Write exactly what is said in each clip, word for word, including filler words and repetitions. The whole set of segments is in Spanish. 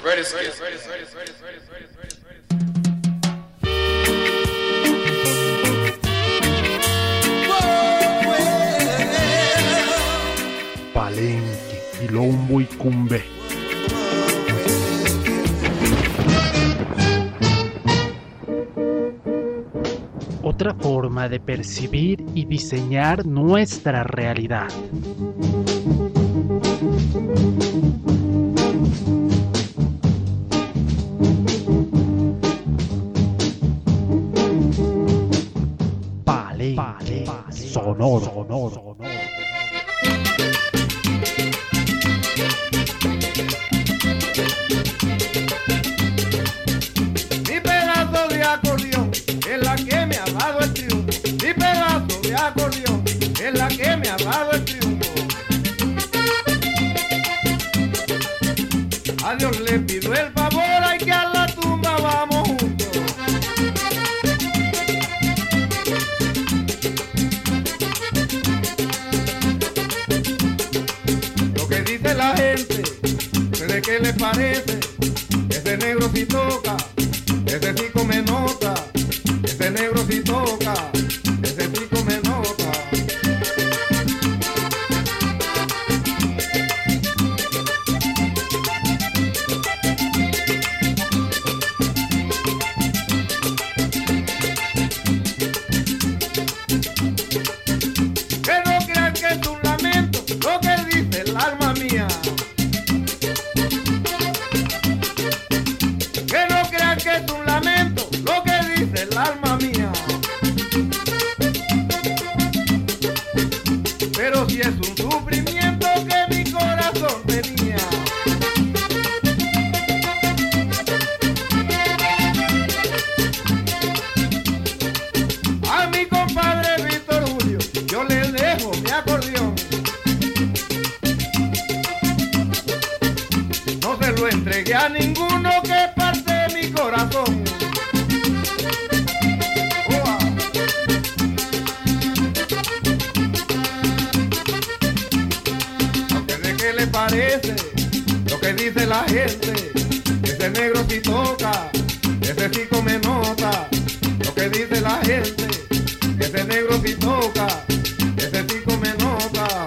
Ready, ready, ready, ready, ready, ready, ready, ready, ready. Palenque, Quilombo y Cumbé. Otra forma de percibir y diseñar nuestra realidad. Palenque, sonoro, sonoro, sonoro. Mi pedazo de acordeón es la que me ha dado el triunfo. Mi pedazo de acordeón es la que me ha dado el triunfo. A Dios le pido el favor, hay que a la tumba vamos juntos. Lo que dice la gente, no sé de qué le parece. Ese negro si toca, ese sí come nota. Ese negro si toca, ese sí come nota. Que no crean que es un lamento lo que dice el alma mía. Que no crean que es un lamento lo que dice el alma mía. Pero si es un sufrimiento que mi corazón tenía. A mi compadre Víctor Julio yo le dejo mi acordeón. No se lo entregué a ninguno, que parte de mi corazón. Oa. Aunque de qué le parece lo que dice la gente, ese negro si toca, ese sí come nota. Lo que dice la gente, ese negro si toca, ese sí come nota.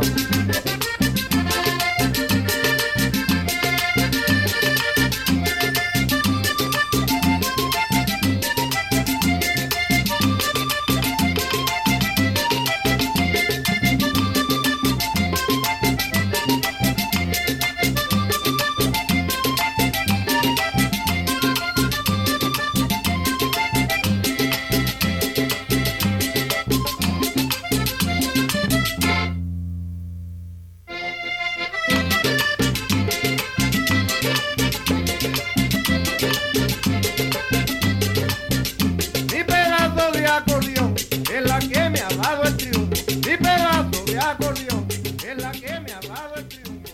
Mi pedazo de acordeón es la que me ha dado el triunfo. Mi pedazo de acordeón es la que me ha dado el triunfo.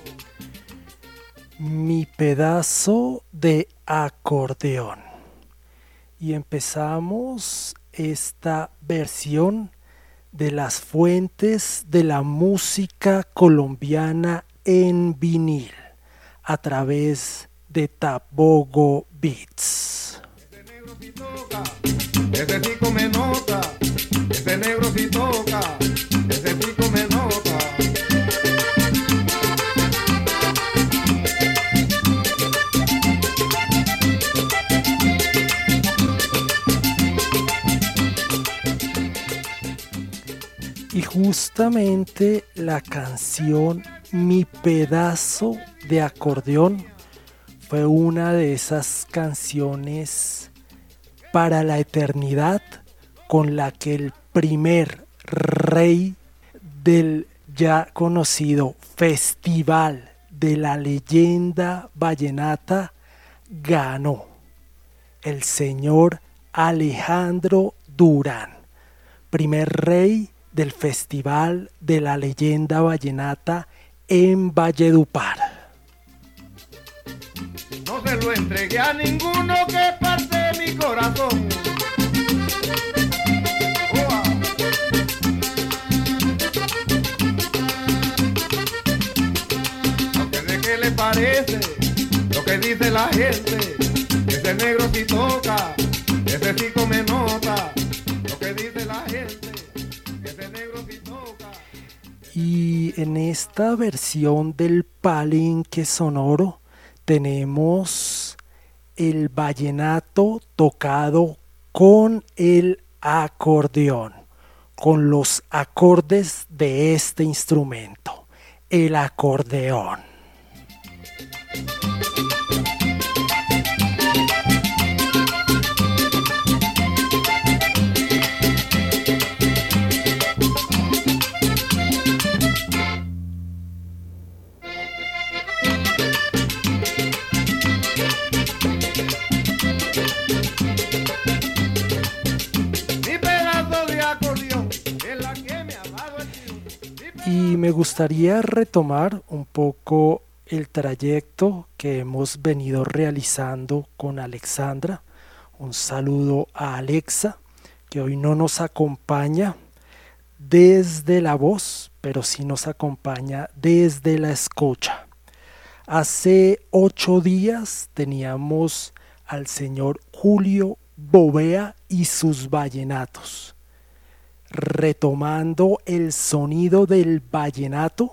Mi pedazo de acordeón. Y empezamos esta versión de las fuentes de la música colombiana en vinil a través de Tabogo Beats. Ese negro si toca, ese sí come nota. Ese negro si toca, ese sí come nota. Y justamente la canción Mi pedazo de acordeón fue una de esas canciones para la eternidad con la que el primer rey del ya conocido Festival de la Leyenda Vallenata ganó, el señor Alejandro Durán, primer rey del Festival de la Leyenda Vallenata en Valledupar. No se lo entregué a ninguno, que parte de mi corazón. Oa. Aunque de qué le parece lo que dice dice la gente, ese negro sí toca, ese sí come nota. Lo que dice la gente, ese negro sí toca. Y en esta versión del Palenque Sonoro tenemos el vallenato tocado con el acordeón, con los acordes de este instrumento, el acordeón. Y me gustaría retomar un poco el trayecto que hemos venido realizando con Alexandra. Un saludo a Alexa, que hoy no nos acompaña desde la voz, pero sí nos acompaña desde la escucha. Hace ocho días teníamos al señor Julio Bovea y sus vallenatos, retomando el sonido del vallenato,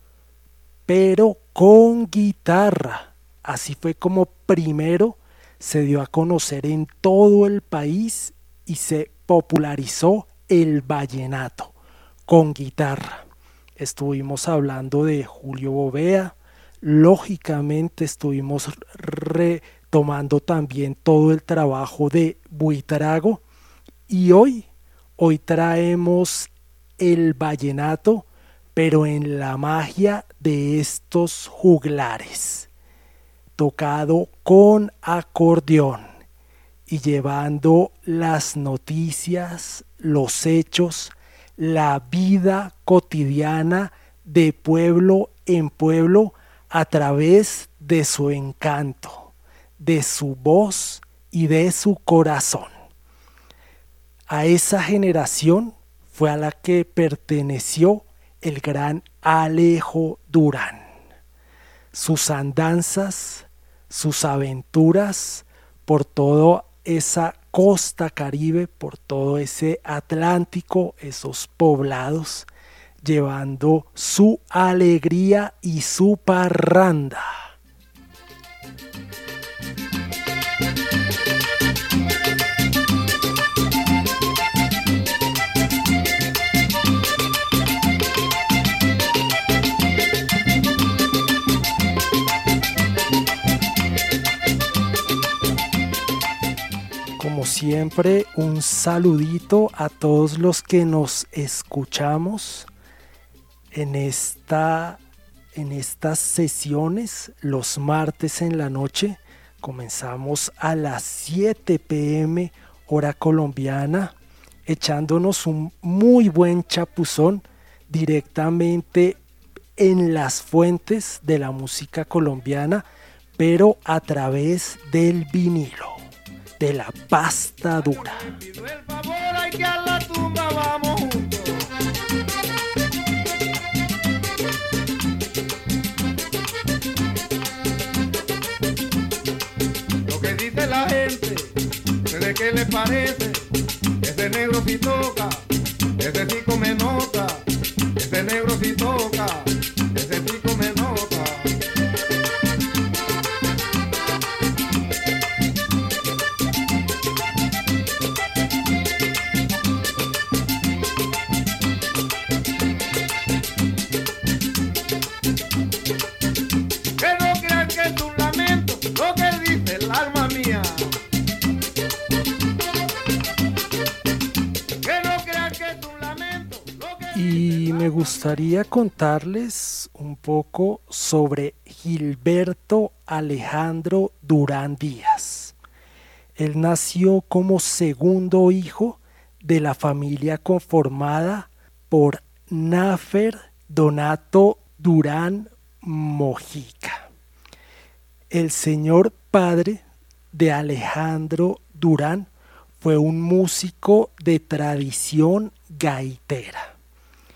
pero con guitarra. Así fue como primero se dio a conocer en todo el país y se popularizó el vallenato con guitarra. Estuvimos hablando de Julio Bovea, lógicamente estuvimos retomando también todo el trabajo de Buitrago, y hoy Hoy traemos el vallenato, pero en la magia de estos juglares, tocado con acordeón y llevando las noticias, los hechos, la vida cotidiana de pueblo en pueblo a través de su encanto, de su voz y de su corazón. A esa generación fue a la que perteneció el gran Alejo Durán. Sus andanzas, sus aventuras por toda esa costa caribe, por todo ese Atlántico, esos poblados, llevando su alegría y su parranda. Como siempre, un saludito a todos los que nos escuchamos en, esta, en estas sesiones los martes en la noche. Comenzamos a las siete pe eme hora colombiana, echándonos un muy buen chapuzón directamente en las fuentes de la música colombiana, pero a través del vinilo, de la pasta dura. Pido el favor, hay que a la tumba vamos juntos. Lo que dice la gente, ¿de qué le parece? Ese negro sí toca, ese sí come nota, ese negro sí toca, ese sí come nota. Y me gustaría contarles un poco sobre Gilberto Alejandro Durán Díaz. Él nació como segundo hijo de la familia conformada por Náfer Donato Durán Mojica. El señor padre de Alejandro Durán fue un músico de tradición gaitera.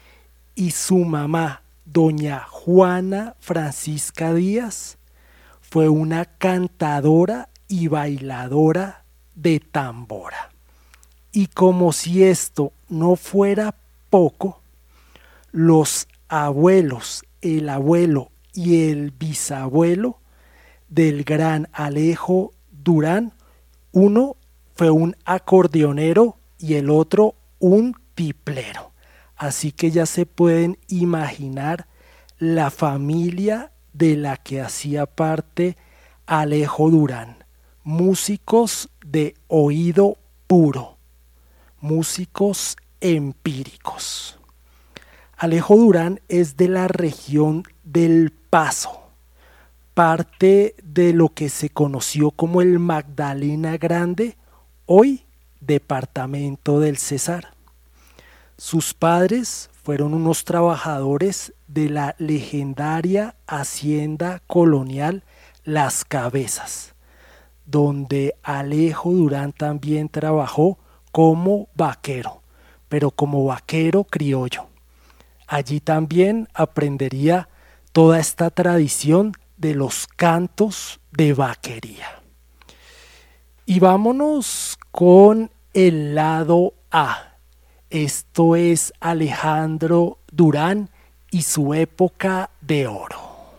Y su mamá, doña Juana Francisca Díaz, fue una cantadora y bailadora de tambora. Y como si esto no fuera poco, los abuelos, el abuelo y el bisabuelo del gran Alejo Durán, uno fue un acordeonero y el otro un tiplero. Así que ya se pueden imaginar la familia de la que hacía parte Alejo Durán. Músicos de oído puro, músicos empíricos. Alejo Durán es de la región del Paso, parte de lo que se conoció como el Magdalena Grande, hoy departamento del Cesar. Sus padres fueron unos trabajadores de la legendaria hacienda colonial Las Cabezas, donde Alejo Durán también trabajó como vaquero, pero como vaquero criollo. Allí también aprendería toda esta tradición de los cantos de vaquería. Y vámonos con el lado A. Esto es Alejandro Durán y su época de oro.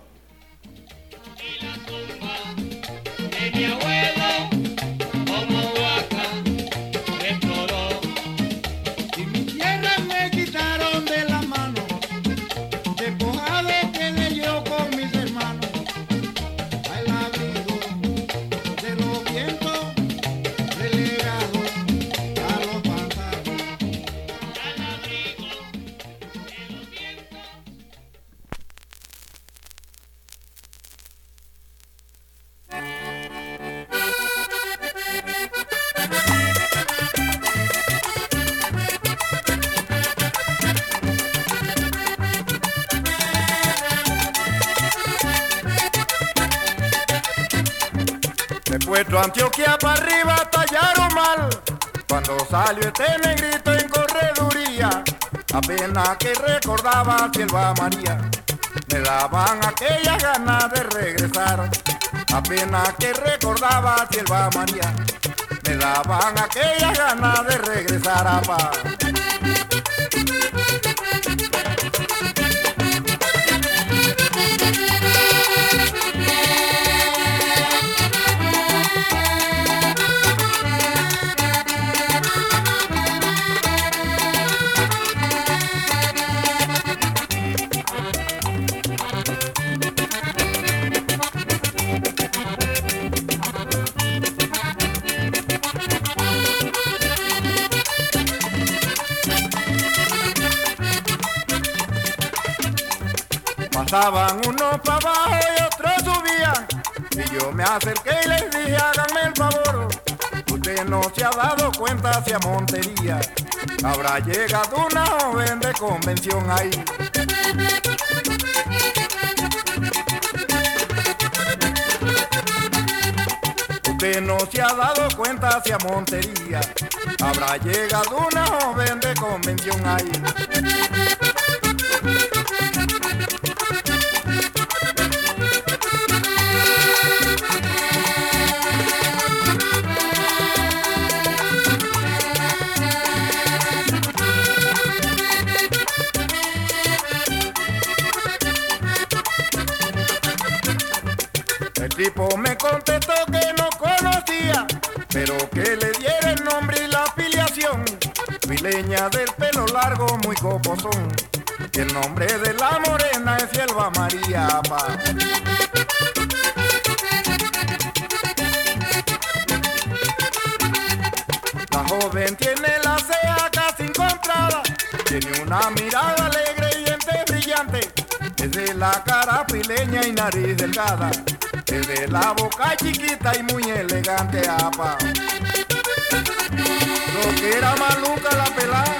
Puesto Antioquia para arriba tallaron mal, cuando salió este negrito en correduría, apenas que recordaba si él va a María, me daban aquellas ganas de regresar, apenas que recordaba si él va a María, me daban aquellas ganas de regresar a paz. Pasaban unos para abajo y otros subían, y yo me acerqué y les dije, háganme el favor, usted no se ha dado cuenta si a Montería habrá llegado una joven de convención ahí. Usted no se ha dado cuenta si a Montería habrá llegado una joven de convención ahí. El tipo me contestó que no conocía, pero que le diera el nombre y la afiliación. Fileña del pelo largo, muy copozón, y el nombre de la morena es Elba María, pa. La joven tiene la ceja casi encontrada, tiene una mirada alegre y dientes brillante, es de la cara fileña y nariz delgada, es de la boca chiquita y muy elegante, apa. Lo que era maluca la pelada.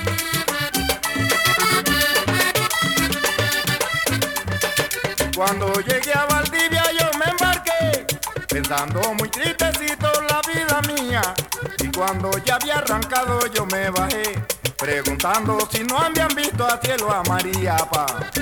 Cuando Andando muy tristecito la vida mía, y cuando ya había arrancado yo me bajé, preguntando si no habían visto a cielo a María, pa.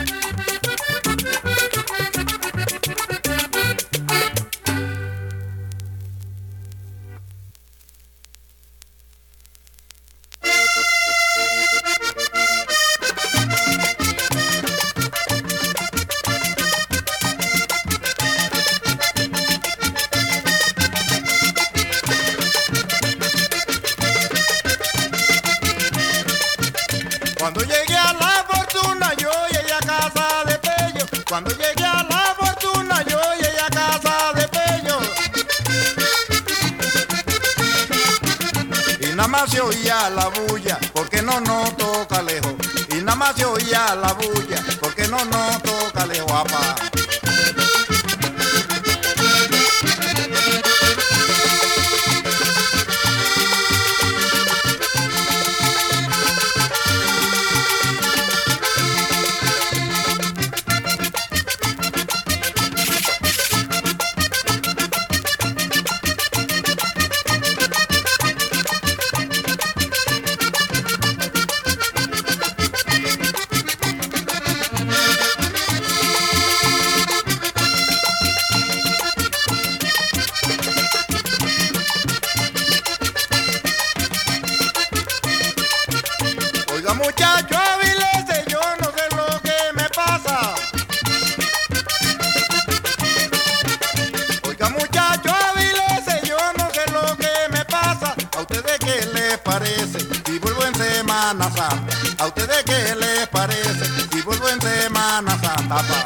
Cuando llegué a la fortuna yo llegué a casa de Pello. Cuando llegué a la fortuna yo llegué a casa de Pello. Y nada más se oía la bulla, porque no nos toca lejos. Y nada más se oía la bulla, porque no nos toca lejos, papá. Oiga muchacho, avílese, yo no sé lo que me pasa. Oiga muchacho, avílese, yo no sé lo que me pasa. ¿A ustedes qué les parece si vuelvo en Semana Santa? ¿A ustedes qué les parece si vuelvo en Semana Santa, pa?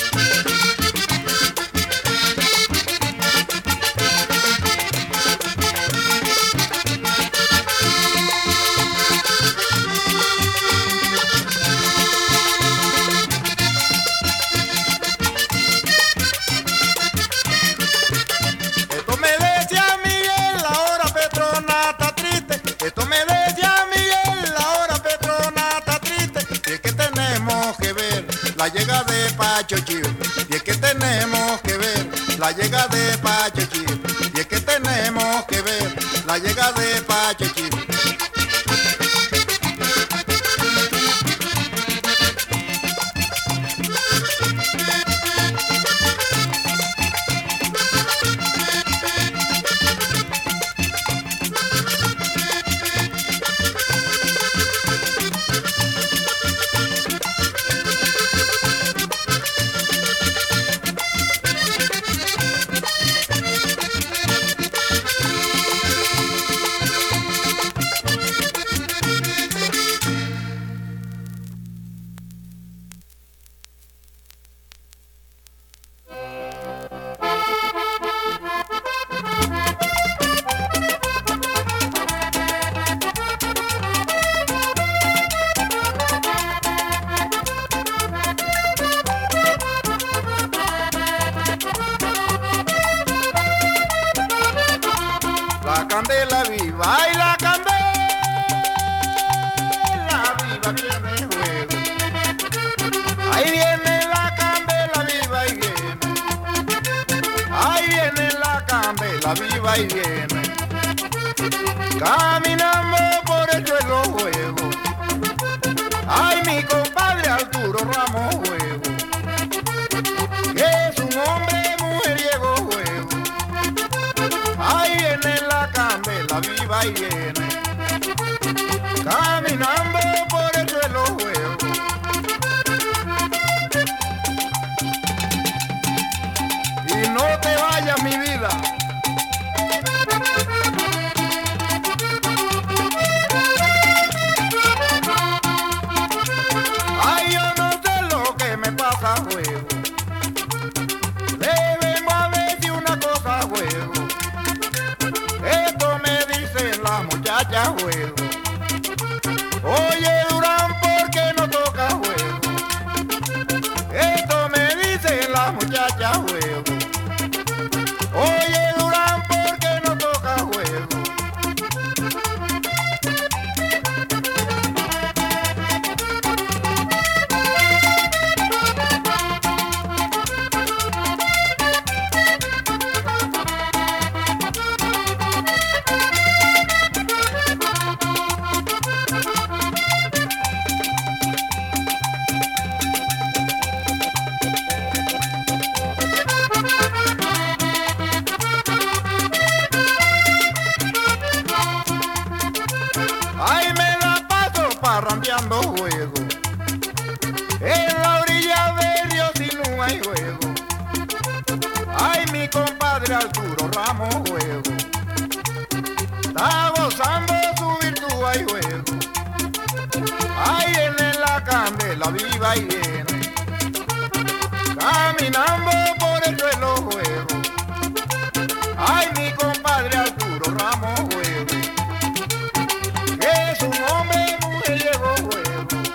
Esto me decía Miguel, ahora Petrona está triste. Esto me decía Miguel, ahora Petrona está triste. Y es que tenemos que ver la llegada de Pacho Chivo. Y es que tenemos que ver la llegada de Pacho Chivo. Y es que tenemos que ver la llegada de Pacho Chivo. La candela viva y la candela viva viene juego. Ahí viene la candela viva y viene. Ahí viene la candela viva y viene. Caminando por el suelo juego. Ay, mi compadre Arturo Ramos juego. Es un hombre mujeriego juego. Ahí viene la candela viva y viene. Caminando por el suelo juego. Y no te vayas mi vida. Ay, yo no sé lo que me pasa juego. Le vengo a decir una cosa juego. Esto me dicen las muchachas juego. Oye Durán, ¿por qué no toca juego? Esto me dicen las muchachas juego. Oye Durán, buscando juego. En la orilla del río si no hay juego. Ay, mi compadre Arturo Ramos juego. Está gozando su virtud, hay juego. Ay, viene la candela viva y viene. Caminando por el suelo juego. Ay, mi compadre Arturo Ramos juego. Es un hombre mujeriego juego.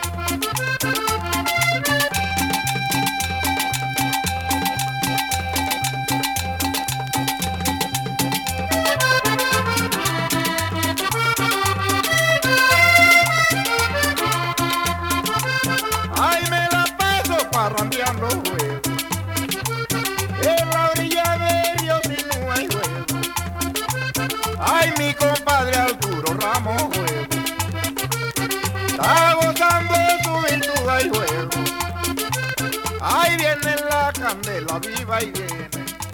Ay, me la paso parrandeando juego. En la orilla del río si no hay juego. Ay, mi compadre Arturo Ramos juego. Está gozando su virtud, hay juego. Ay, viene la candela viva y viene.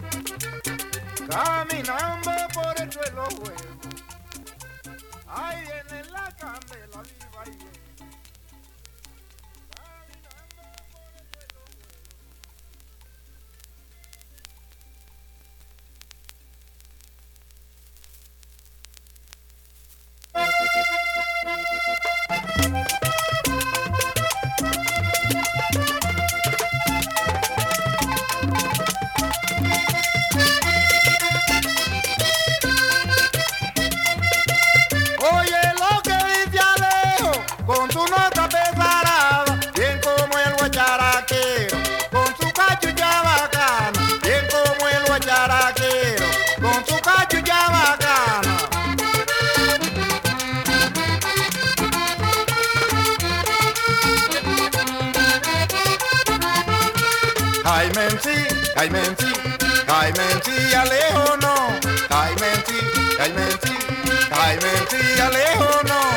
Caminando por el suelo juego. Ay, viene la candela viva y viene. Oye lo que dice Alejo con su nota pesarada, bien como el guacharaquero, con su cachucha bacana, bien como el guacharaquero, con su cachucha bacana. Jaime sí, Jaime sí, Jaime sí, Alejo no, Jaime sí, Jaime sí, Jaime sí, Alejo no.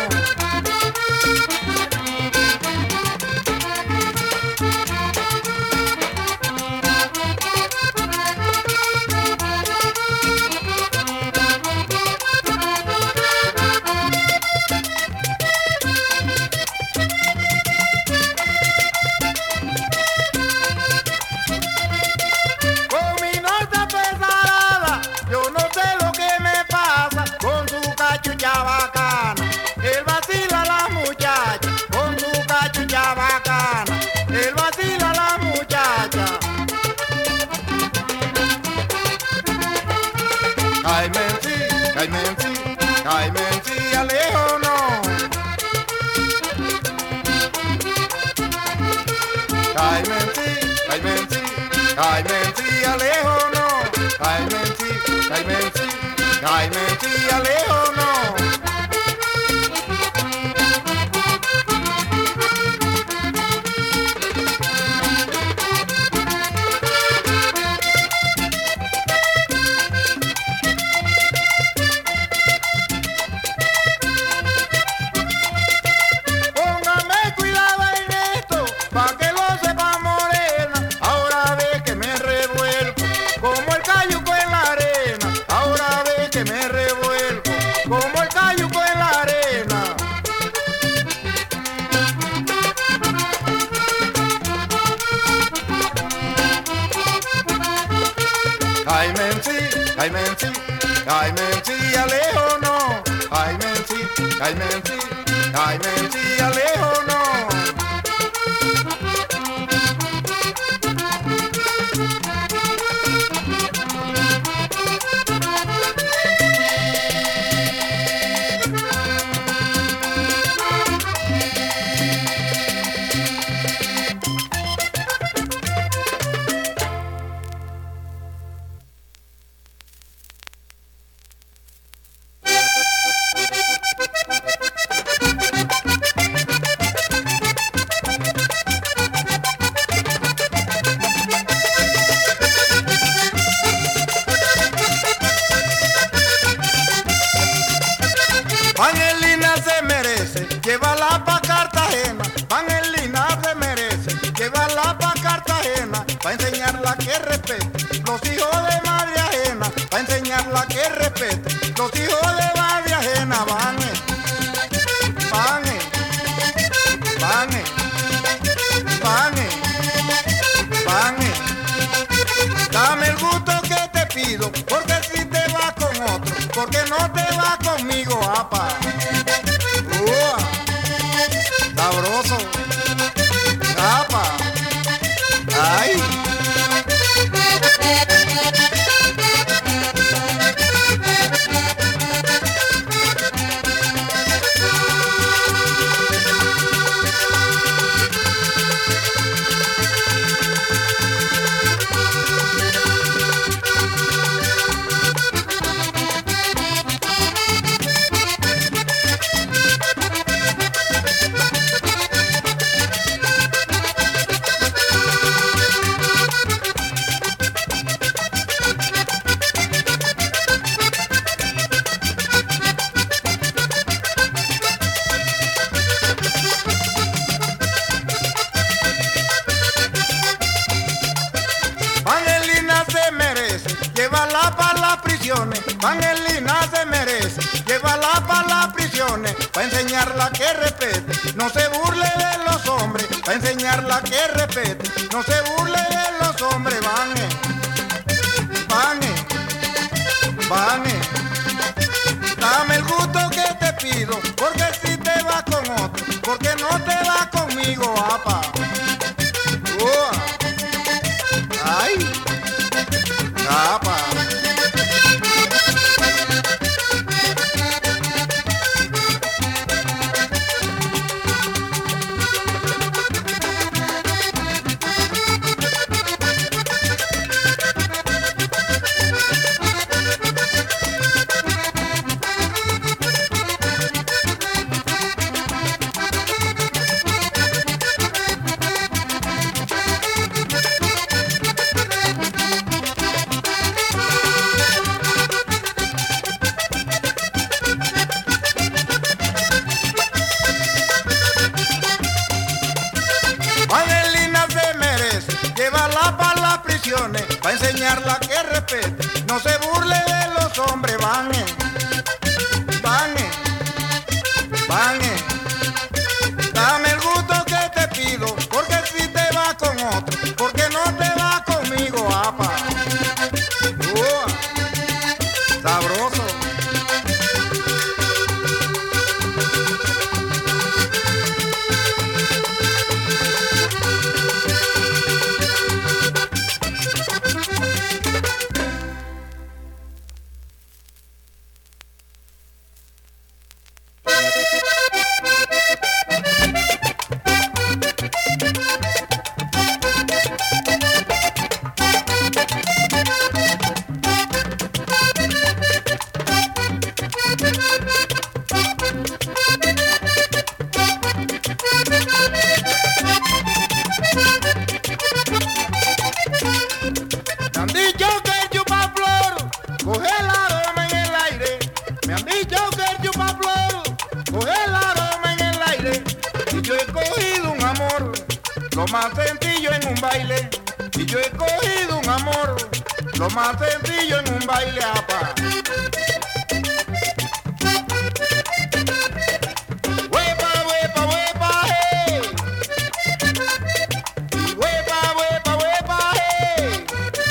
Con mi nota pesada, yo no sé lo que me pasa, con su cachucha bacana, él vacila a la muchacha, con su cachucha bacana, él vacila a la muchacha. Jaime sí, Jaime sí, Jaime sí, Alejo no. Jaime sí, Jaime sí, Jaime sí, Alejo no. Jaime sí, Jaime sí, Jaime sí, Alejo no. Póngame cuidado en esto, pa' que lo sepa morena. Ahora ve que me revuelco, como el cayuco en la arena. Ahora ve que me revuelco, como el cayuco en la arena. Jaime sí, Jaime sí, Jaime sí, Alejo no. Jaime sí, Jaime sí, Jaime sí, Alejo no. Angelina se merece, llévala pa' Cartagena. Angelina se merece, llévala pa' Cartagena, pa' enseñarla que respete los hijos de madre ajena, pa' enseñarla que respete los hijos de madre ajena. Van, eh, van, eh. porque no te vas conmigo, apa. Ua, sabroso, apa. Ay. Angelina se merece, llévala para las prisiones, para enseñarla que respete, no se burle de los hombres, para enseñarla que respete, no se burle de los hombres, vane, vane, vane, dame el gusto que te pido, porque si te vas con otro, porque no te vas conmigo, apa. Ua. Ay, apa. Para enseñarla que respete, no se burle de los hombres, vane, vane, vane, dame el gusto que te pido, porque si te vas con otro, porque no te vas conmigo, apa. Ua, sabroso. Lo más sencillo en un baile, y yo he cogido un amor, lo más sencillo en un baile, apa. Huepa, huepa, huepa, hey. Huepa, huepa, huepa, hey.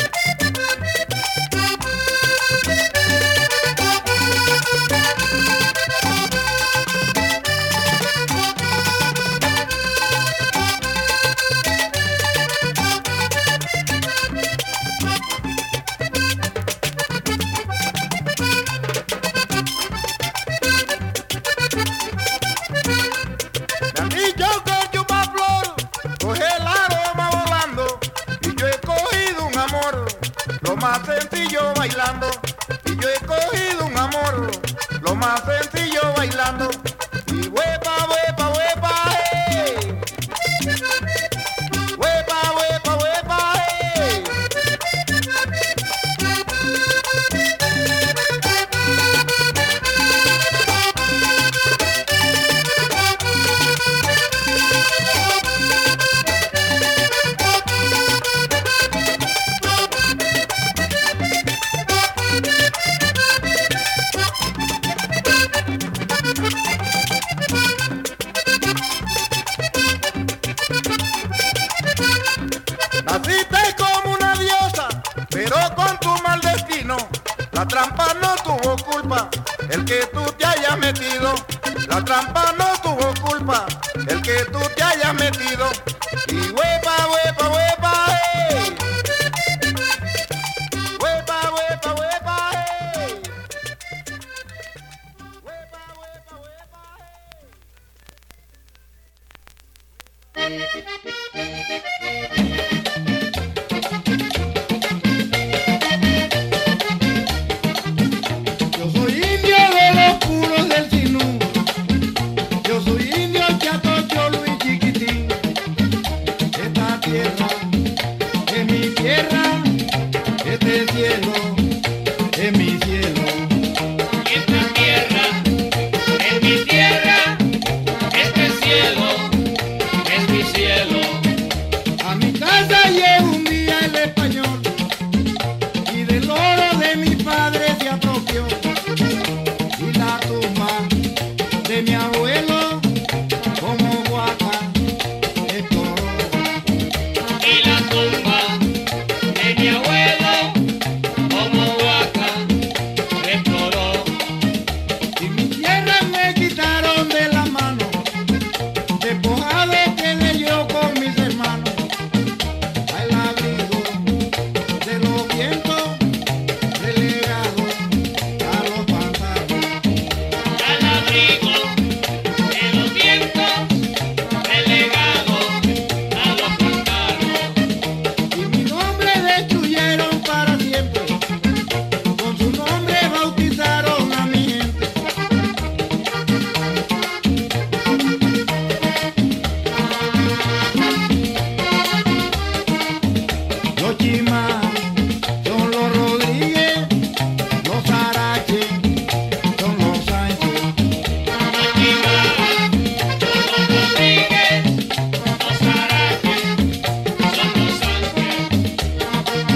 Lo más sencillo bailando, y yo he cogido un amor, lo más sencillo bailando, y huepa, huepa, huepa, hey. Huepa, huepa, huepa, hey. Naciste como una diosa, pero con tu mal destino, la trampa no tuvo culpa. culpa el que tú te hayas metido. La trampa no tuvo culpa el que tú te hayas metido. Y huepa, huepa, huepa, hey. Huepa, huepa, huepa, hey. Huepa, huepa, huepa, Yo soy indio de los puros del Sinú. Yo soy indio chato, cholo y chiquitín. Esta tierra es mi tierra. Este cielo es mi cielo. Esta tierra es mi tierra, este cielo es mi cielo. A mi casa llegó un día el español y del oro de mi padre se apropió. Y la tumba de mi abuelo como guaca exploró. Y la tumba de mi abuelo como huaca exploró. Y mi tierra me quitaron de la mano, despojado quedé yo con mis hermanos. Al abrigo de los vientos, relegado a los pantanos. Al abrigo de los vientos, relegado a los pantanos. Y mi nombre destruyeron para siempre, con su nombre bautizaron a mi gente. Los Chimás son los Rodríguez, los Arache son los Sánchez. Los Chimás son los Rodríguez, los Araques son los Sánchez.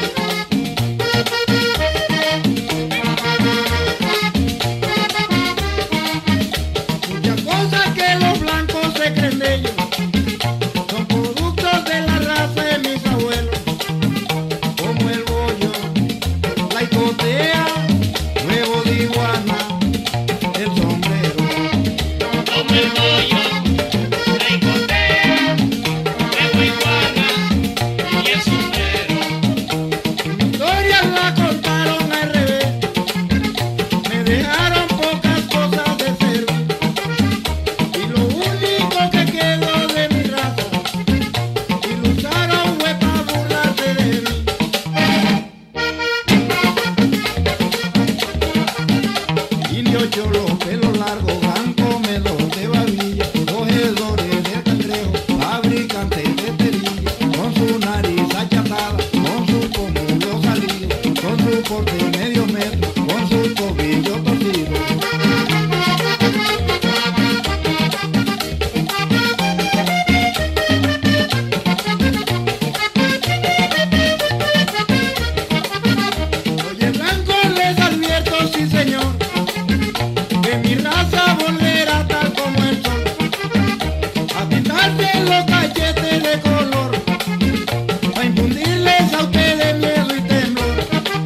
Muchas cosas que los blancos se creen de ellos son productos de la raza de mis abuelos, como el bollo, la icotea, huevo de iguana, el sombrero. Como el bollo, la icotea, huevo iguana y el sombrero. Mi historia la contaron al revés, me dejaron pocas cosas de servir, y lo único que quedó de mi raza, y lo usaron fue para burlarse de mí. Indio cholo, pelo largo, gran comedor de babilla, cogedores de cangrejo, fabricantes de cerilla, con su nariz achatada, con su pómulo salido, con su porte medio metro, con su tobillo torcido. Oye, blanco, les advierto, sí señor, que mi raza volverá tal como el sol, a pintarse los cachetes de color, a infundirles a ustedes miedo y temblor.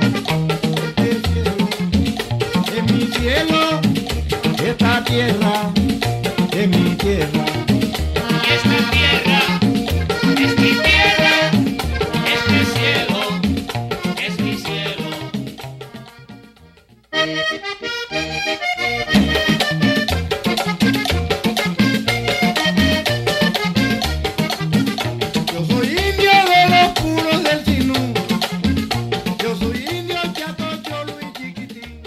Este cielo es mi cielo, esta tierra es mi tierra. Esta tierra es mi tierra, este cielo es mi cielo. Yo soy indio de los puros del Sinú. Yo soy indio chato, cholo y chiquitín.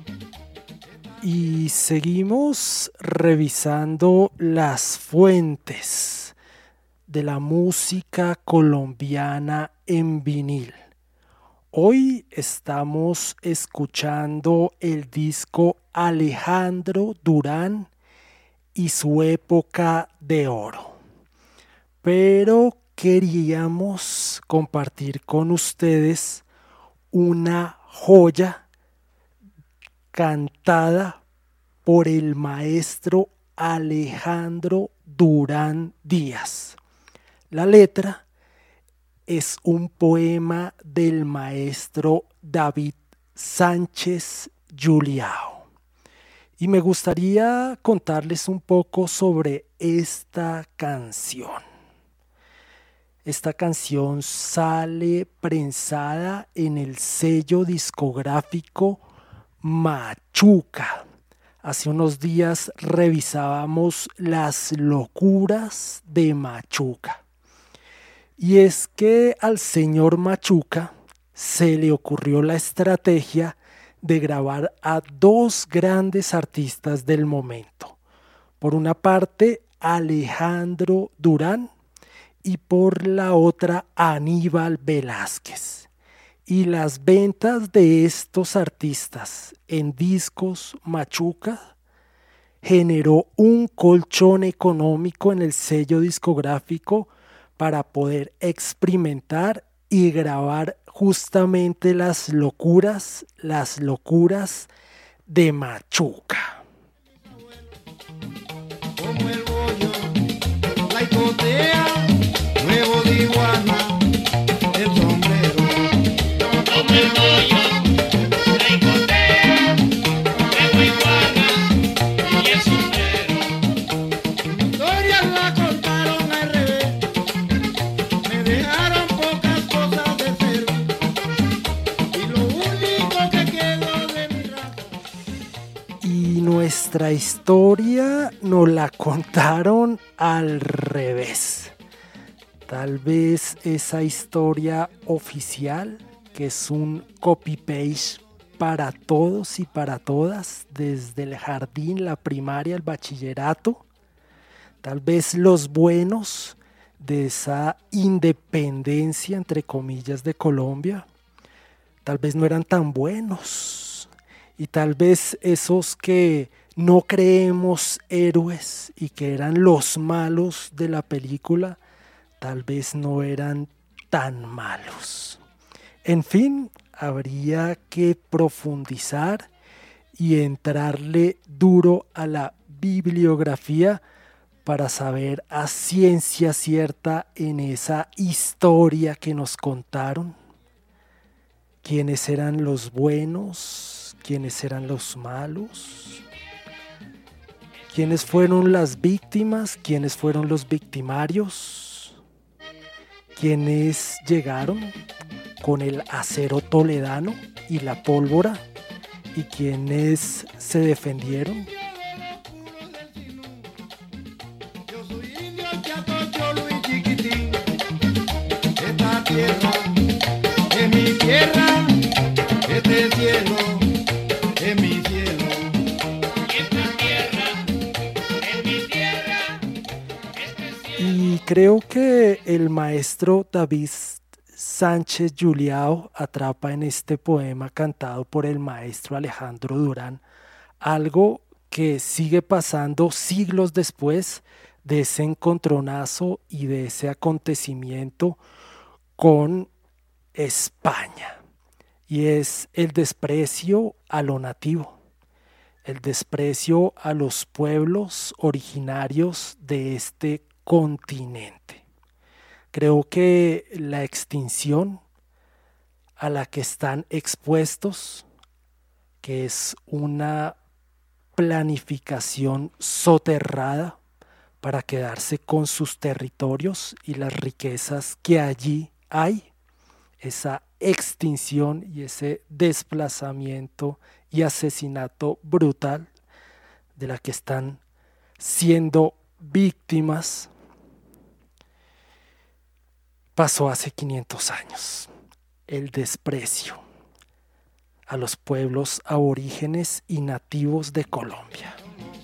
Y seguimos revisando las fuentes de la música colombiana en vinil. Hoy estamos escuchando el disco Alejandro Durán y su época de oro. Pero queríamos compartir con ustedes una joya cantada por el maestro Alejandro Durán Díaz. La letra es un poema del maestro David Sánchez Juliao. Y me gustaría contarles un poco sobre esta canción. Esta canción sale prensada en el sello discográfico Machuca. Hace unos días revisábamos las locuras de Machuca. Y es que al señor Machuca se le ocurrió la estrategia de grabar a dos grandes artistas del momento. Por una parte, Alejandro Durán y por la otra, Aníbal Velázquez. Y las ventas de estos artistas en discos Machuca generó un colchón económico en el sello discográfico para poder experimentar y grabar justamente las locuras, las locuras de Machuca. Como el bollo, la hipotea, nuevo de iguana, el sombrero. Como el bollo, la hipotea, nuevo iguana y el sombrero. Mi historia la contaron al revés, me dejaron pocas cosas de ser, y lo único que quedó de mi raza. Y nuestra historia nos la contaron al revés. Tal vez esa historia oficial, que es un copy-paste para todos y para todas, desde el jardín, la primaria, el bachillerato. Tal vez los buenos de esa independencia, entre comillas, de Colombia, tal vez no eran tan buenos. Y tal vez esos que no creemos héroes y que eran los malos de la película, tal vez no eran tan malos. En fin, habría que profundizar y entrarle duro a la bibliografía para saber a ciencia cierta en esa historia que nos contaron quiénes eran los buenos, quiénes eran los malos, quiénes fueron las víctimas, quiénes fueron los victimarios, quiénes llegaron con el acero toledano y la pólvora y quiénes se defendieron. Yo soy indio, chato, cholo y chiquitín. Esta tierra es mi tierra, este cielo es mi cielo. Esta tierra es mi tierra, este cielo. Y creo que el maestro David Sánchez Juliao atrapa en este poema cantado por el maestro Alejandro Durán algo que sigue pasando siglos después de ese encontronazo y de ese acontecimiento con España, y es el desprecio a lo nativo, el desprecio a los pueblos originarios de este continente. Creo que la extinción a la que están expuestos, que es una planificación soterrada para quedarse con sus territorios y las riquezas que allí hay, esa extinción y ese desplazamiento y asesinato brutal de la que están siendo víctimas, pasó hace quinientos años. El desprecio a los pueblos aborígenes y nativos de Colombia.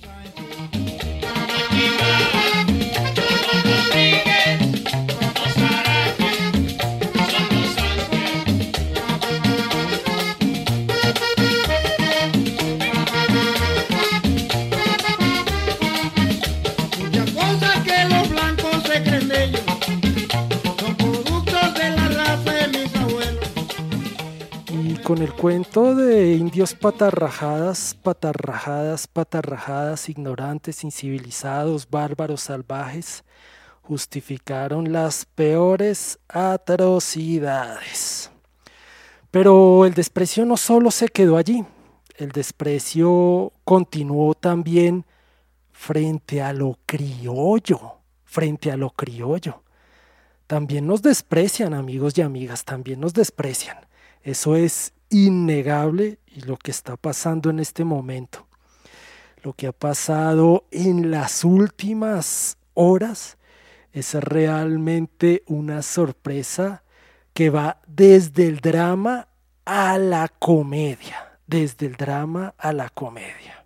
Muchas cosas que los blancos se creen de ellos son productos de la raza de mis abuelos. Y con el cuento de indios patarrajadas, patarrajadas, patarrajadas, ignorantes, incivilizados, bárbaros, salvajes, justificaron las peores atrocidades. Pero el desprecio no solo se quedó allí. El desprecio continuó también frente a lo criollo, frente a lo criollo. También nos desprecian, amigos y amigas, también nos desprecian. Eso es innegable y lo que está pasando en este momento. Lo que ha pasado en las últimas horas es realmente una sorpresa que va desde el drama a la comedia, desde el drama a la comedia.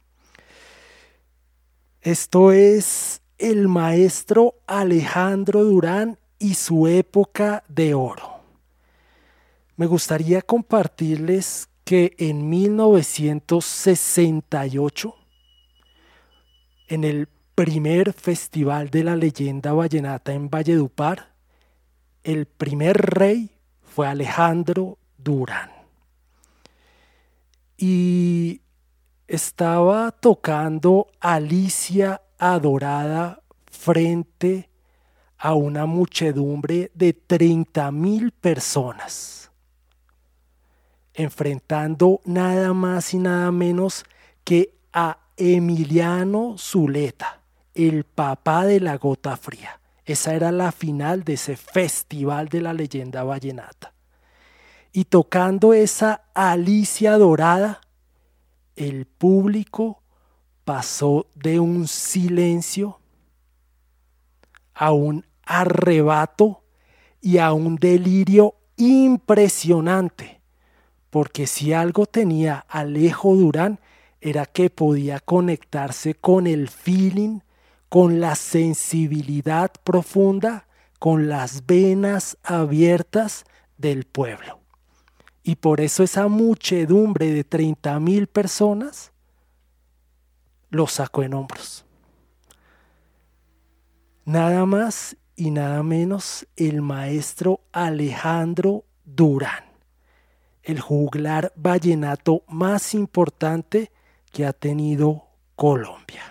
Esto es el maestro Alejandro Durán y su época de oro. Me gustaría compartirles que en mil novecientos sesenta y ocho, en el primer Festival de la Leyenda Vallenata en Valledupar, el primer rey fue Alejandro Durán. Y estaba tocando Alicia Adorada frente a una muchedumbre de treinta mil personas, enfrentando nada más y nada menos que a Emiliano Zuleta, el papá de la Gota Fría. Esa era la final de ese Festival de la Leyenda Vallenata. Y tocando esa Alicia Dorada, el público pasó de un silencio a un arrebato y a un delirio impresionante, porque si algo tenía Alejo Durán era que podía conectarse con el feeling, con la sensibilidad profunda, con las venas abiertas del pueblo. Y por eso esa muchedumbre de treinta mil personas lo sacó en hombros. Nada más y nada menos el maestro Alejandro Durán, el juglar vallenato más importante que ha tenido Colombia.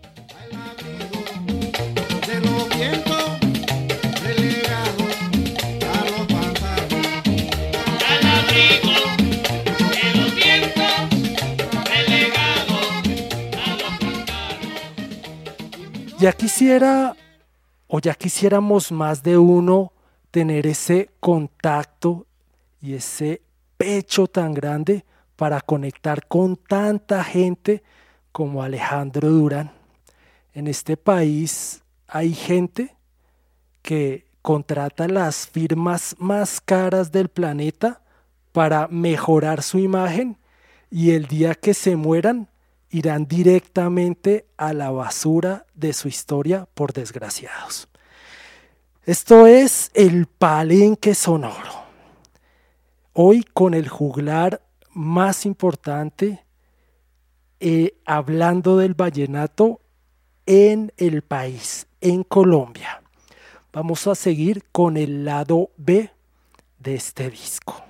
De los vientos relegados a los pantanos. Al abrigo de los vientos relegados a los pantanos. Ya quisiera, o ya quisiéramos más de uno tener ese contacto y ese pecho tan grande para conectar con tanta gente como Alejandro Durán. En este país hay gente que contrata las firmas más caras del planeta para mejorar su imagen y el día que se mueran irán directamente a la basura de su historia por desgraciados. Esto es el Palenque Sonoro. Hoy con el juglar más importante, eh, hablando del vallenato en el país, en Colombia. Vamos a seguir con el lado B de este disco.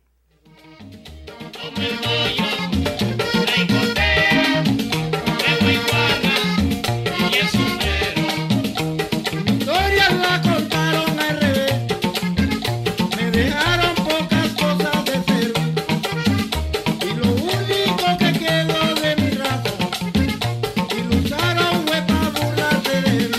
Como el bollo, la hipotea, huevo iguana y el sombrero. Historias la contaron al revés. Me dejaron pocas cosas de ser. Y lo único que quedó de mi raza, y lo usaron fue para burlarse de mí.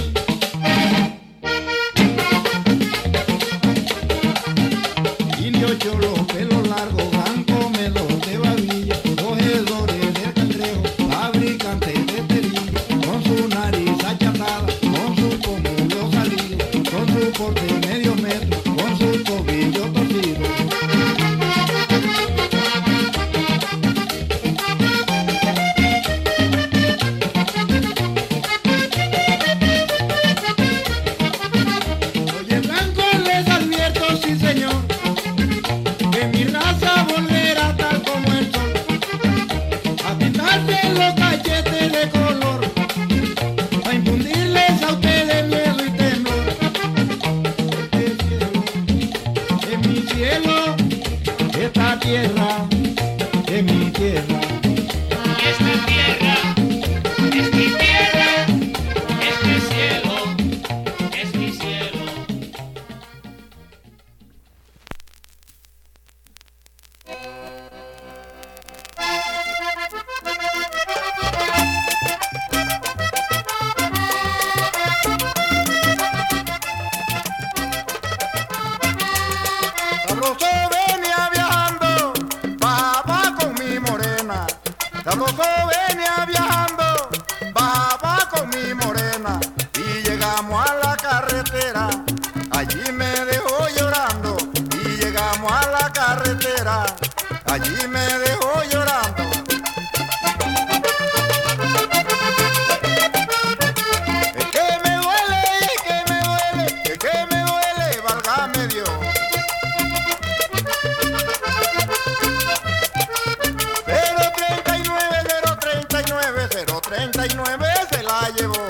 Indio cholo, pelo largo, gran comedor de babilla, cogedores del cangrejo, fabricantes de terillo, con su nariz achatada, con su pómulo salido, con su porte medio metro, con su tobillo torcido. Oye, blanco, les advierto, sí señor, que mi raza volverá tal como el sol, a pintarse los cachetes de color, a infundirles a ustedes miedo y temor. Este cielo es mi cielo, esta tierra es mi tierra. Esta tierra es mi tierra, este cielo es mi cielo. Sabroso venía viajando, bajaba con mi morena y llegamos a la carretera. Allí me dejó llorando y llegamos a la carretera. Allí me dejó llorando. Es que me duele, es que me duele, es que me duele, válgame Dios. cero treinta y nueve, cero treinta y nueve, cero treinta y nueve se la llevó.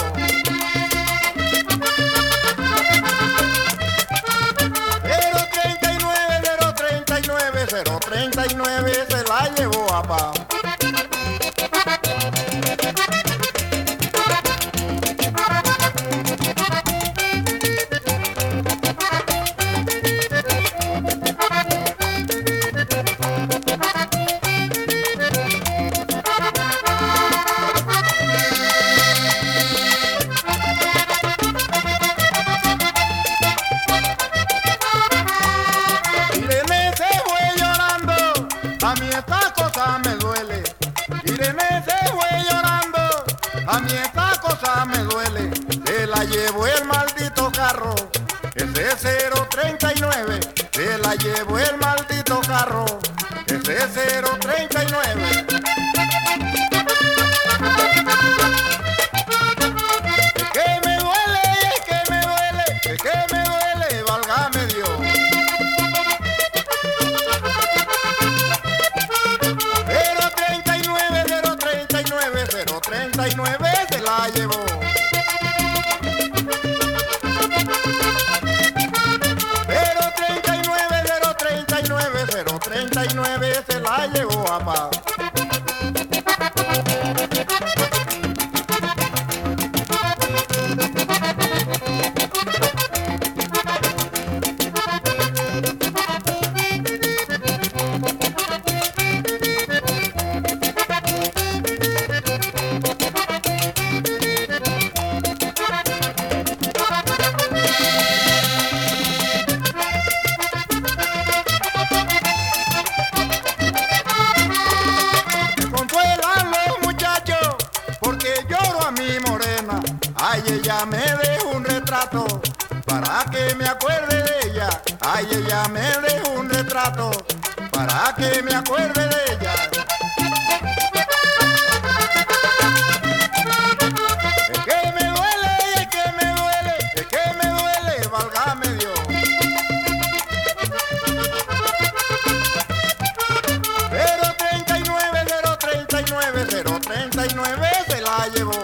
cero treinta y nueve, cero treinta y nueve, cero treinta y nueve se la llevó, papá. Irene se fue llorando, a mí esta cosa me duele. Irene se fue llorando, a mí esta cosa me duele. Se la llevó el maldito carro, ese cero treinta y nueve. Se la llevó el maldito carro, ese cero treinta y nueve. Es que me duele, es que me duele, es que me duele, válgame Dios. cero treinta y nueve, cero treinta y nueve, cero treinta y nueve se la llevó. cero treinta y nueve, cero treinta y nueve, cero treinta y nueve se la llevó, papá. Me consuelan los muchachos porque lloro a mi morena. Ay, ella me dejó un retrato para que me acuerde de ella. Ay, ella me dejó un retrato para que me acuerde de ella. Es que me duele, es que me duele, es que me duele, válgame Dios. cero treinta y nueve, cero treinta y nueve, cero treinta y nueve se la llevó.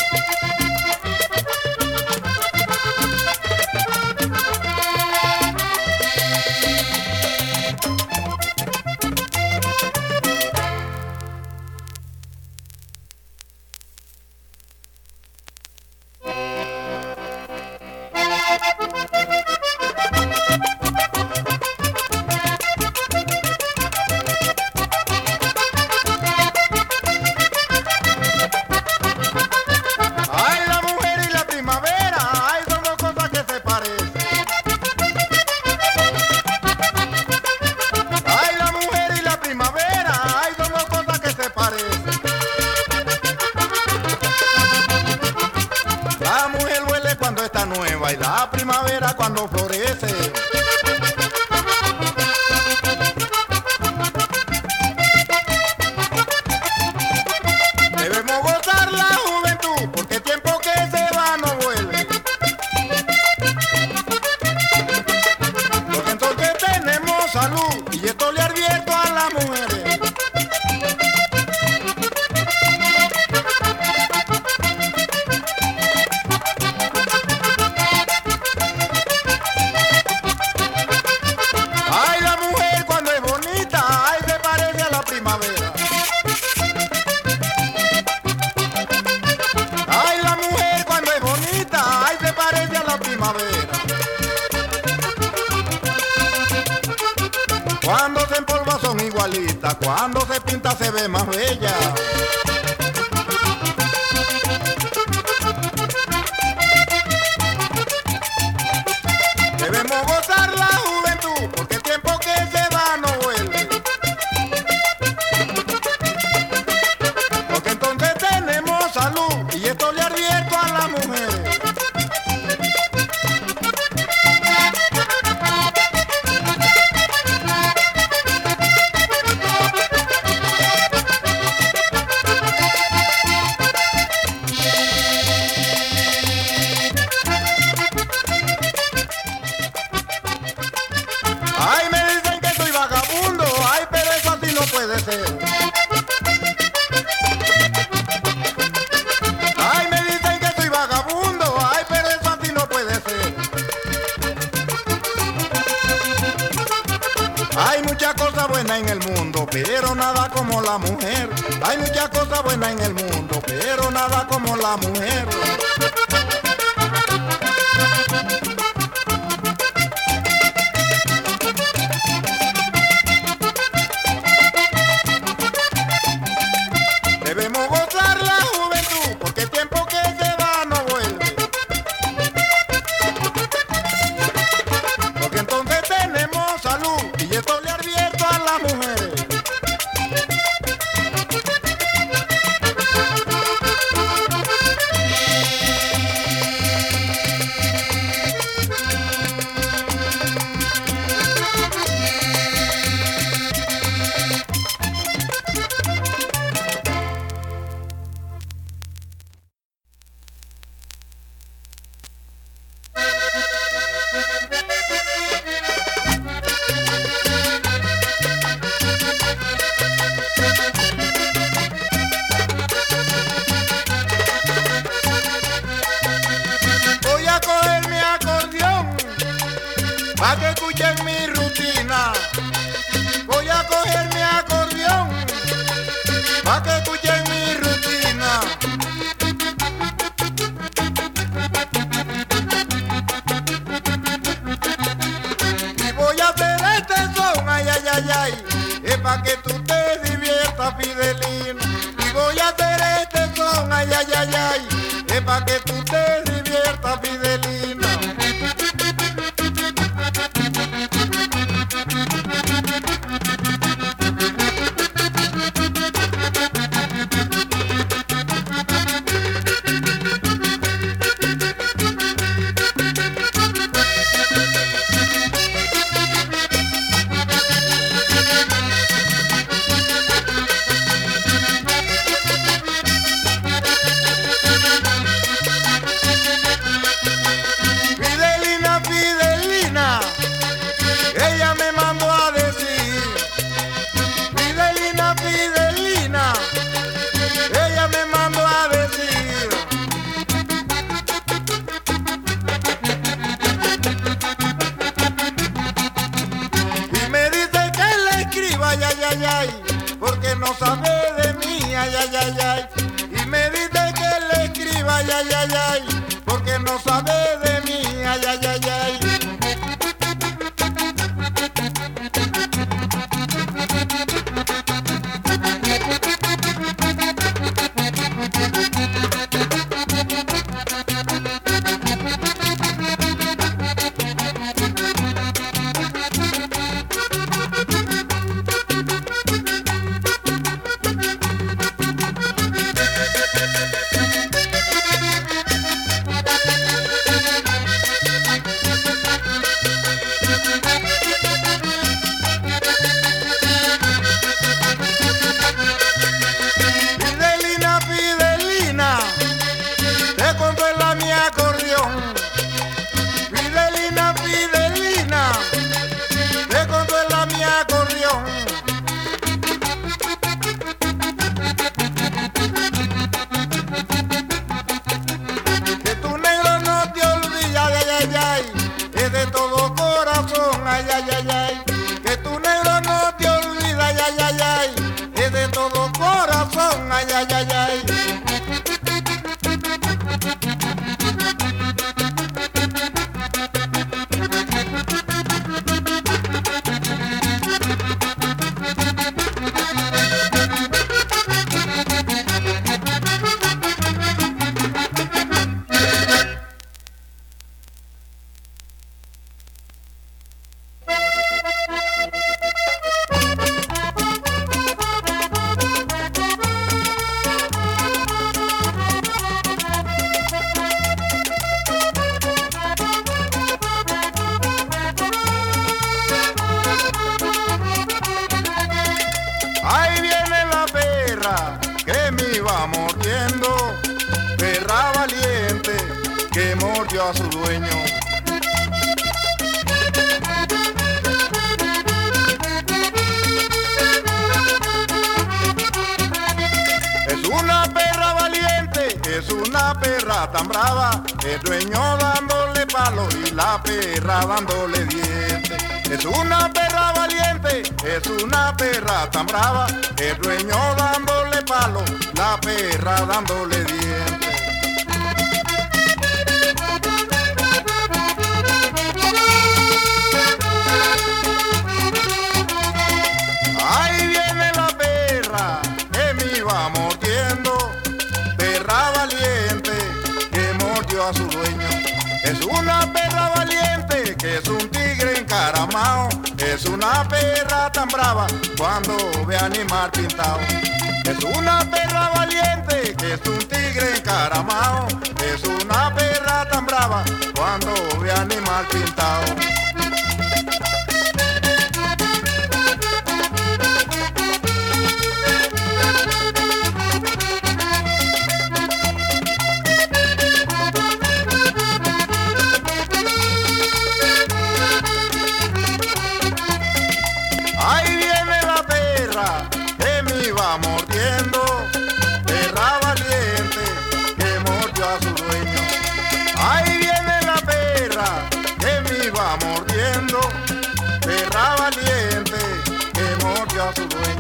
Ay, la mujer y la primavera, ay, son dos cosas que se parecen. Ay, la mujer y la primavera, ay, son dos cosas que se parecen. La mujer huele cuando está nueva y la primavera cuando florece. Debemos gozar la juventud porque tiempo que se va no vuelve. Porque entonces tenemos salud y esto le advierto a las mujeres. Ay, la mujer cuando es bonita, ay, se parece a la primavera. Ay, la mujer cuando es bonita, ay, se parece a la primavera. Cuando se empolva son igualitas, cuando se pinta se ve más bella. Debemos gozar la juventud porque el tiempo que se va no vuelve. pero nada como la mujer. Hay muchas cosas buenas en el mundo, pero nada como la mujer. Debemos gozar la juventud, porque el tiempo que se va no vuelve. Porque entonces tenemos salud, y esto le advierto a las mujeres. Voy a coger mi acordeón para que escuchen mi rutina. Voy a coger mi acordeón para que escuchen mi rutina. Y voy a hacer este son, ay, ay, ay, ay, es para que tú te diviertas, Fidelina. Y voy a hacer este son, ay, ay, ay, ay, es para que tú te diviertas, Fidelina. Fidelina, Fidelina, ella me mandó a decir. Fidelina, Fidelina, ella me mandó a decir. Y me dice que le escriba, ay, ay, ay, ay, porque no sabe de mí, ay, ay, ay, ay. Y me dice que le escriba, ay, ay, ay, ay, porque no sabe de mí, ay, ay, ay, ay. Fidelina, Fidelina, te compré la mi acordeón. Fidelina, Fidelina, te compré la mi acordeón. Que tu negro no te olvida, ay, ay, ay, es de todo corazón, ay, ay, ay, ay. Que tu negro no te olvida, ay, ay, ay, ay, es de todo corazón, ay, ay, ay, ay. Ahí viene la perra que me iba mordiendo, perra valiente que mordió a su dueño. Es una perra valiente, es una perra tan brava, el dueño dándole palo y la perra dándole dientes. valiente, es una perra valiente, es una perra tan brava, el dueño dándole palo, la perra dándole dientes. Ahí viene la perra que me iba mordiendo, perra valiente que mordió a su dueño. Es una perra valiente que es un tigre encaramao, es una perra tan brava cuando ve animal pintado. Es una perra valiente que es un tigre encaramao, es una perra tan brava cuando ve animal pintado. Ahí viene la perra que me iba mordiendo, perra valiente que mordió a su dueño. Ahí viene la perra que me iba mordiendo, perra valiente que mordió a su dueño.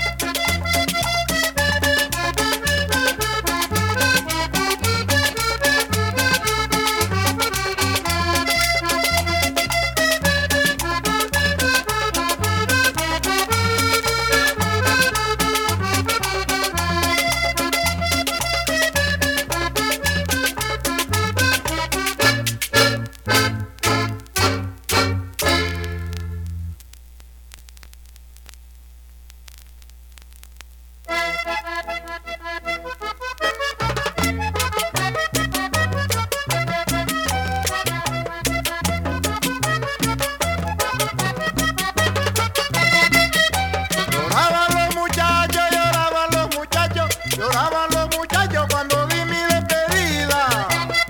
Lloraban los muchachos, lloraban los muchachos, lloraban los muchachos cuando di mi despedida.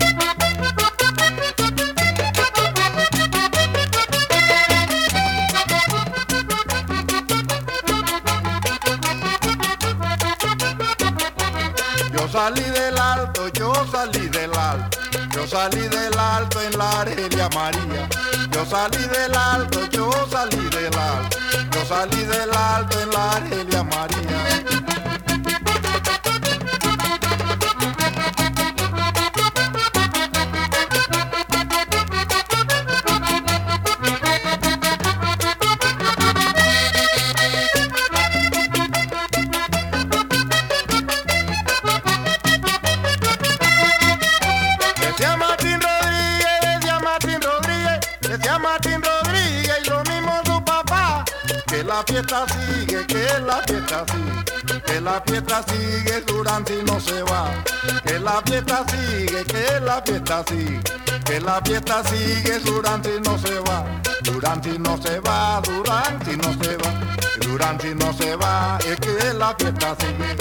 Yo salí del alto, yo salí del alto, yo salí del alto en la Arelia María. Yo salí del alto, yo salí del alto, yo salí del alto en la Arelia María. Decía Martín Rodríguez, decía Martín Rodríguez, decía Martín Rodríguez y lo mismo su papá. Que la fiesta sigue, que la fiesta sigue, que la fiesta sigue, Duranti no se va. Que la fiesta sigue, que la fiesta sigue, que la fiesta sigue, Duranti no se va. Duranti no se va, Duranti no se va, Duranti no se va, es que la fiesta sigue.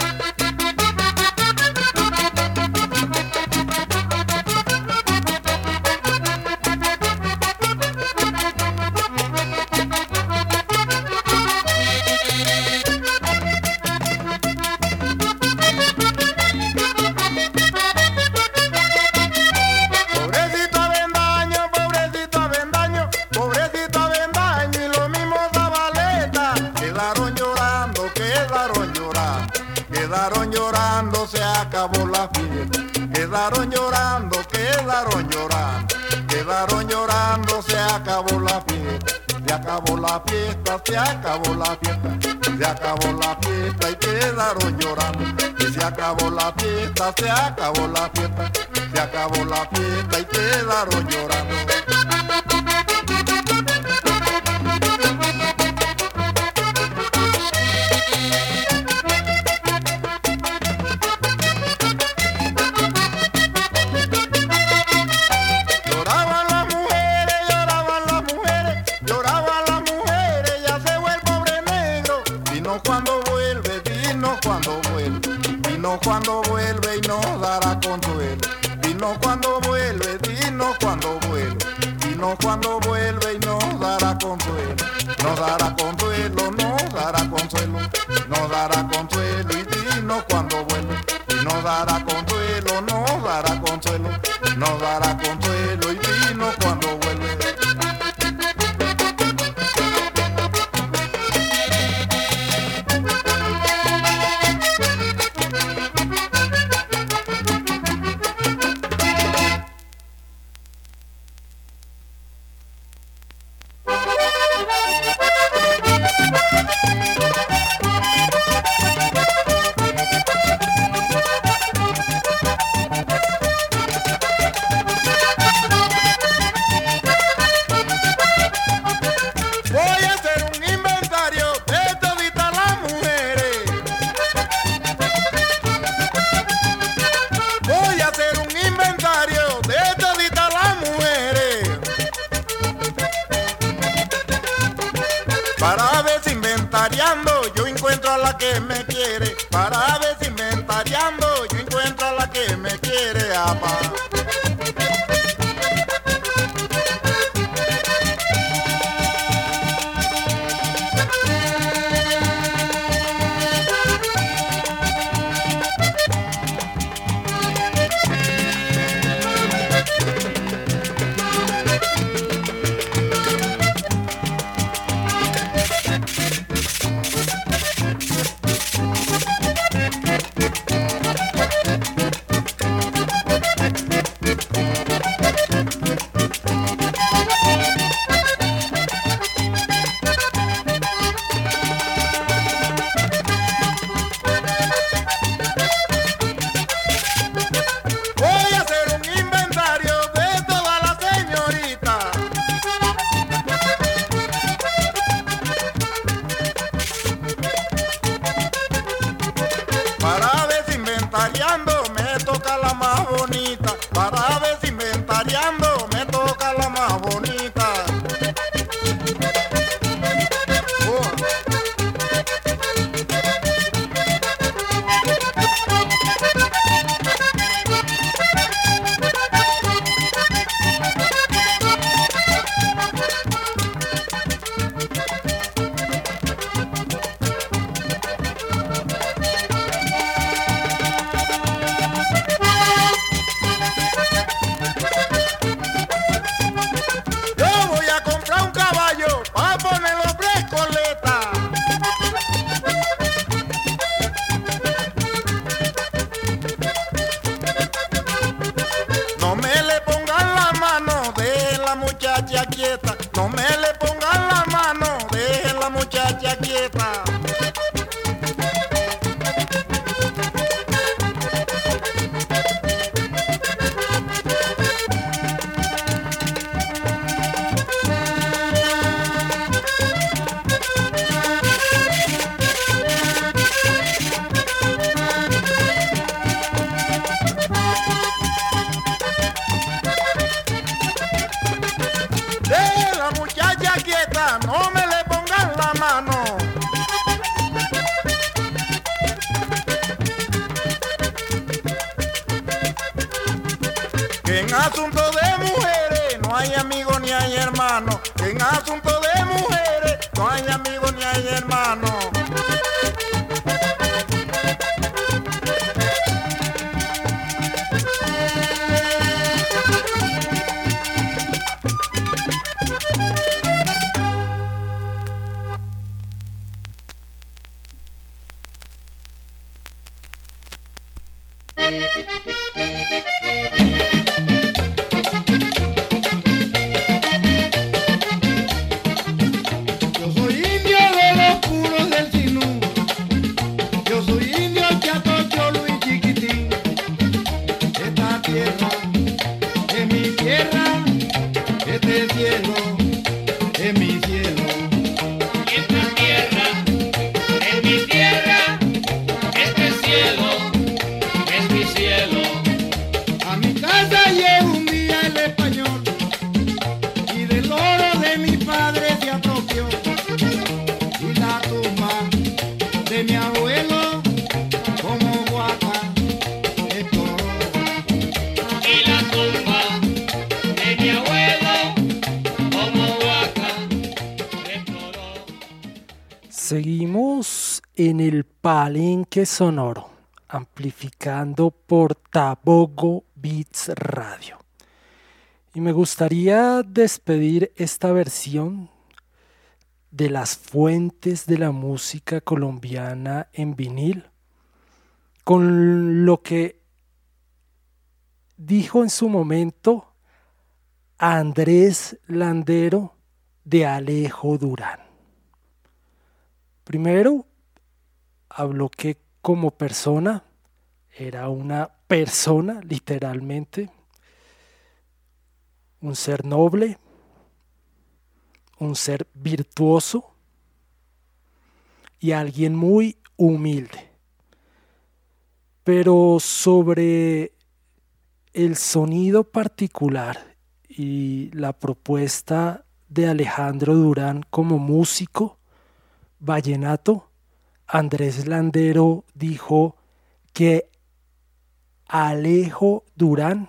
Pobrecito Avendaño, pobrecito Avendaño, pobrecito Avendaño y lo mismo Zabaleta. Quedaron llorando, quedaron llorando, quedaron llorando, se acabó la fiesta. Quedaron llorando, quedaron llorando, quedaron llorando, se acabó la fiesta. Se acabó la fiesta, se acabó la fiesta, se acabó la fiesta y quedaron llorando. Y se acabó la fiesta, se acabó la fiesta, se acabó la fiesta y quedaron llorando. Lloraban las mujeres, lloraban las mujeres, lloraban las mujeres, ya se fue el pobre negro. Dinos cuando vuelve, dinos cuando vuelve, dinos cuando vuelve y nos dará consuelo. Dinos cuando vuelve, dinos cuando vuelve, dinos cuando vuelve y nos dará consuelo. Nos dará consuelo, nos dará consuelo, nos dará consuelo y dinos cuando vuelve. Y nos dará consuelo, nos dará consuelo, nos dará consuelo y dinos cuando vuelve. que me quiere, para ver si inventariando yo encuentro a la que me quiere, apa. Voy a hacer un inventario de todas las señoritas, para ver si inventariando me toca la más bonita, para ver si inventariando me toca la más bonita. Oh. Yo voy a comprar un caballo para ponerlo frescoleta. No me le pongan la mano, dejen la muchacha quieta. No me le pongan la mano, dejen la muchacha quieta. Dejen la muchacha quieta, no me le pongan la mano. Que en asunto de mujeres no hay amigo ni hay hermano. Que en asunto de mujeres no hay amigo ni hay hermano. Yo soy indio de los puros del Sinú. Yo soy indio chato, cholo y chiquitín. Esta tierra es mi tierra. Este cielo es mi cielo. Y esta tierra es mi tierra, este cielo es mi cielo. A mi casa llegó un día el español y del oro de mi padre se apropió. Y la tumba de mi abuelo como guata exploró. Y la tumba de mi abuelo como huaca exploró. Seguimos en el Palenque Sonoro, amplificando por Tabogo Beats Radio. Y me gustaría despedir esta versión de las fuentes de la música colombiana en vinil con lo que dijo en su momento Andrés Landero de Alejo Durán. Primero, habló que como persona era una persona, literalmente, un ser noble, un ser virtuoso y alguien muy humilde. Pero sobre el sonido particular y la propuesta de Alejandro Durán como músico vallenato, Andrés Landero dijo que Alejo Durán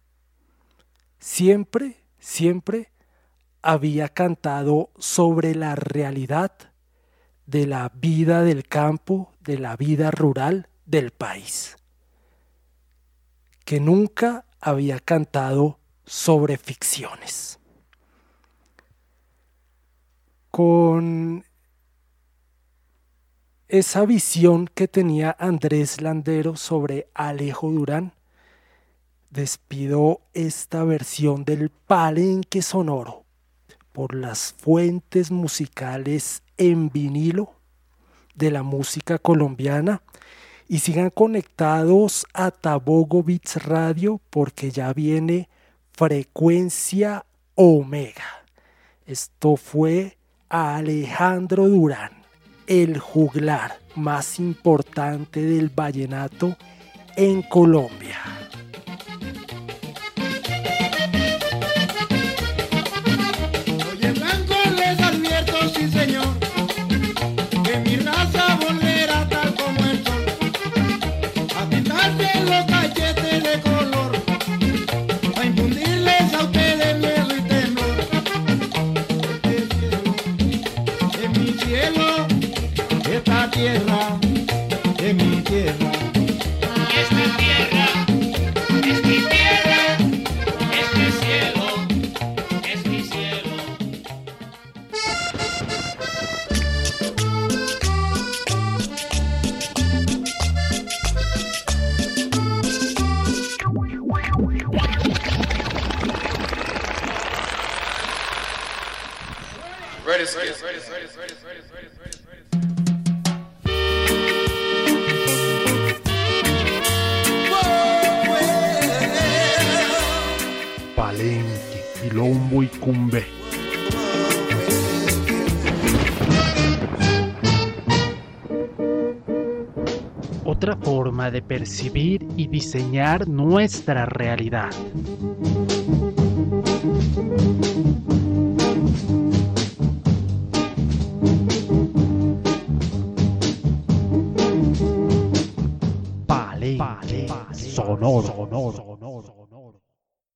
siempre, siempre había cantado sobre la realidad de la vida del campo, de la vida rural del país, que nunca había cantado sobre ficciones. Con esa visión que tenía Andrés Landero sobre Alejo Durán, despido esta versión del Palenque Sonoro por las fuentes musicales en vinilo de la música colombiana, y sigan conectados a Tabogo Beats Radio porque ya viene Frecuencia Omega. Esto fue a Alejandro Durán, el juglar más importante del vallenato en Colombia. Oye, blanco, les advierto, sí señor, que mi raza volverá tal como el sol, a pintarse los cachetes de color, a infundirles a ustedes miedo y temor. Este cielo es mi cielo, esta tierra es mi tierra. Y esta tierra es mi tierra, este cielo es mi cielo. Ready, ready, ready, ready, ready, ready, ready, ready, ready. Palenque, Quilombo y Cumbé. Otra forma de percibir y diseñar nuestra realidad. Palenque, sonoro. sonoro, sonoro, sonoro.